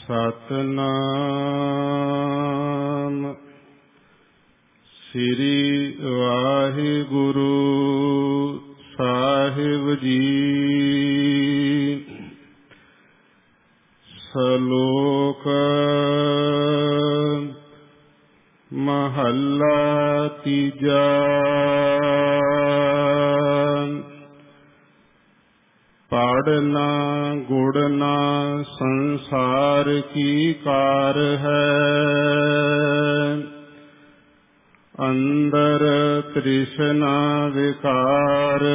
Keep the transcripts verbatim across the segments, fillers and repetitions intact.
ਸਤਿਨਾਮ ਸ੍ਰੀ ਵਾਹਿਗੁਰੂ ਸਾਹਿਬ ਜੀ। ਸ਼ਲੋਕ ਮਹੱਲਾ ਤੀਜਾ। ਪੜਨਾ ਗੁੜਨਾ ਸੰਸਾਰ ਕੀ ਕਾਰ ਹੈ, ਅੰਦਰ ਤ੍ਰਿਸ਼ਨਾ ਵਿਕਾਰ।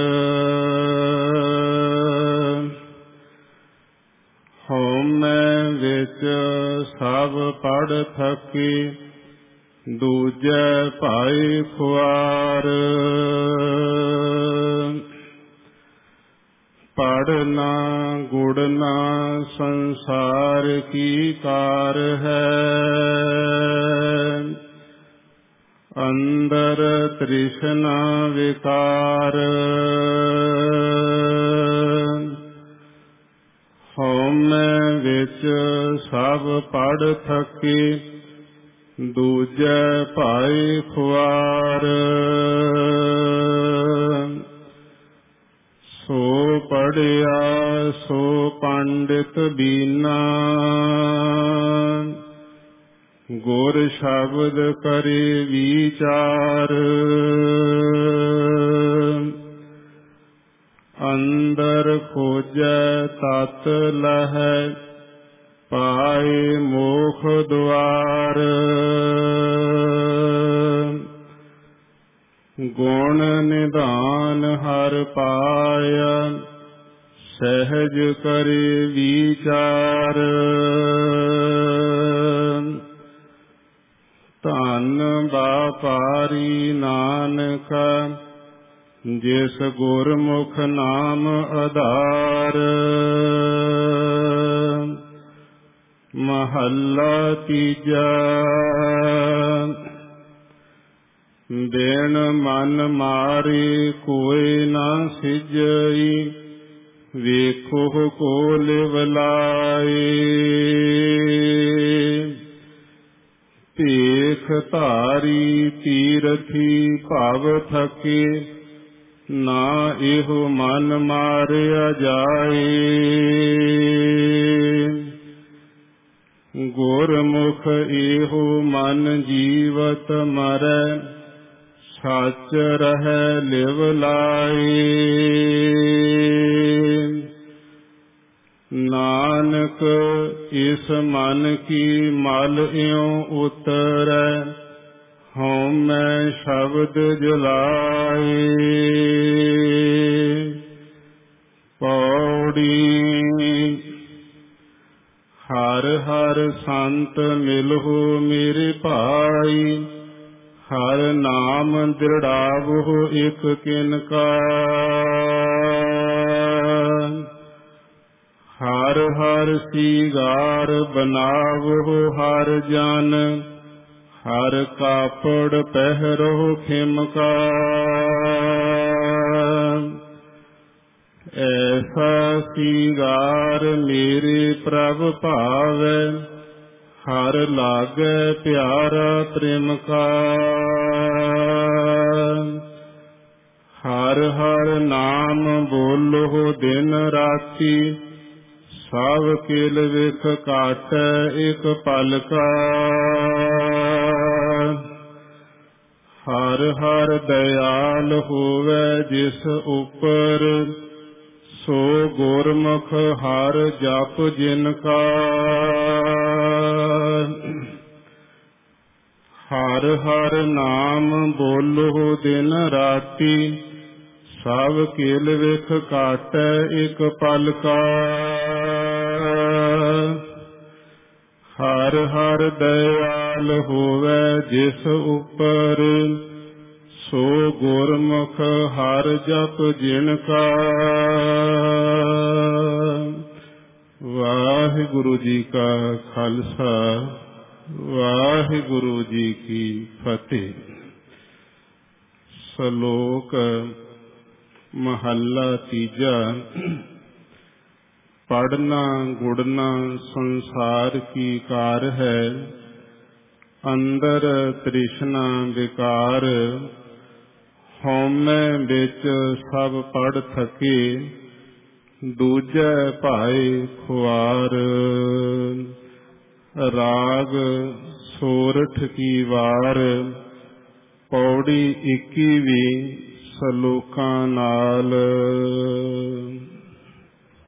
ਹਉਮੈ ਵਿੱਚ ਸਭ ਪੜ ਥਕੇ, ਦੂਜੈ ਭਾਈ ਖੁਆਰ। ਪੜਨਾ ਗੁੜਨਾ ਸੰਸਾਰ ਕੀ ਕਾਰ ਹੈ, ਅੰਦਰ ਤ੍ਰਿਸ਼ਨਾ ਵਿਕਾਰ। ਹਉਮੈ ਵਿੱਚ ਸਭ ਪੜ ਥਕੇ, ਦੂਜੈ ਭਾਈ ਖੁਆਰ। ਸੋ ਪੜਿਆ ਸੋ ਪੰਡਿਤ ਬੀਨਾ, ਗੁਰ ਸ਼ਬਦ ਕਰੇ ਵਿਚਾਰ। ਅੰਦਰ ਖੋਜੈ ਤਤ ਲਹੈ, ਪਾਏ ਮੋਖ ਦੁਆਰ। ਗੁਣ ਨਿਧਾਨ ਹਰ ਪਾਇਆ, ਸਹਿਜ ਕਰੇ ਵਿਚਾਰ। ਧੰਨ ਵਾਪਾਰੀ ਨਾਨਕ, ਜਿਸ ਗੁਰਮੁਖ ਨਾਮ ਆਧਾਰ। ਮਹੱਲਾ ਤੀਜਾ। ਬਿਨ ਮਨ ਮਾਰੇ ਕੋਇ ਨਾ ਸਿਜਈ, ਵੇਖੋ ਕੋ ਲਿਵ ਲਾਏ। ਭੇਖ ਧਾਰੀ ਤੀਰਥੀ ਭਵ ਥਕੇ, ਨਾ ਇਹੋ ਮਨ ਮਾਰਿਆ ਜਾਏ। ਗੁਰਮੁਖ ਇਹੋ ਮਨ ਜੀਵਤ ਮਰੈ, ਸੱਚ ਰਹੈ ਲਿਵ ਲਾਏ। ਨਾਨਕ ਇਸ ਮਨ ਕੀ ਮਲ ਇਉ ਉਤਰੈ, ਹਉਮੈ ਸ਼ਬਦ ਜਲਾਏ। ਪੌੜੀ। ਹਰ ਹਰ ਸੰਤ ਮਿਲਹੁ ਮੇਰੇ ਭਾਈ, ਹਰ ਨਾਮ ਦ੍ਰਿੜਾਵਹੁ ਇਕ ਕਿਨਕਾਰ। ਹਰ ਹਰ ਸੀਗਾਰ ਬਨਾਵਹੁ ਹਰ ਜਨ, ਹਰ ਕਾਪੜ ਪਹਿਰਹੁ ਖਿਮਕਾਰ। ਐਸਾ ਸੀਗਾਰ ਮੇਰੇ ਪ੍ਰਭ ਭਾਵੈ, ਹਰ ਲਾਗੈ ਪਿਆਰਾ ਪ੍ਰੇਮਕਾਰ। ਹਰ ਹਰ ਨਾਮ ਬੋਲਹੁ ਦਿਨ ਰਾਤੀ, ਸਭ ਕਿਲ ਵਿਖ ਕਾਟੈ ਇਕ ਪਲਕਾਰ। ਹਰ ਹਰ ਦਇਆਲ ਹੋਵੈ ਜਿਸ ਉਪਰ, ਸੋ ਗੁਰਮੁਖ ਹਰ ਜਪ ਜਿਨ ਕਾ। ਹਰ ਹਰ ਨਾਮ ਬੋਲਹੁ ਦਿਨ ਰਾਤੀ, ਸਭ ਕਿਲ ਵਿਖ ਕਾਟੈ ਇਕ ਪਲਕਾਰ। ਹਰ ਹਰ ਦਇਆਲ ਹੋਵੈ ਜਿਸ ਉਪਰ, ਸੋ ਗੁਰਮੁਖ ਹਰ ਜਪ ਜਿਨ ਕਾ। ਵਾਹਿਗੁਰੂ ਜੀ ਕਾ ਖਾਲਸਾ, ਵਾਹਿਗੁਰੂ ਜੀ ਕੀ ਫਤਿਹ। ਸ਼ਲੋਕ ਮਹੱਲਾ ਤੀਜਾ। ਪੜਨਾ ਗੁੜਨਾ ਸੰਸਾਰ ਕੀ ਕਾਰ ਹੈ, ਅੰਦਰ ਤ੍ਰਿਸ਼ਨਾ ਵਿਕਾਰ, ਹਉਮੈ ਵਿੱਚ ਸਭ ਪੜ ਥਕੇ, ਦੂਜੈ ਭਾਏ ਖੁਆਰ। ਰਾਗ ਸੋਰਠ ਕੀ ਵਾਰ, ਪੌੜੀ ਇੱਕੀਵੀਂ ਸਲੋਕਾਂ ਨਾਲ।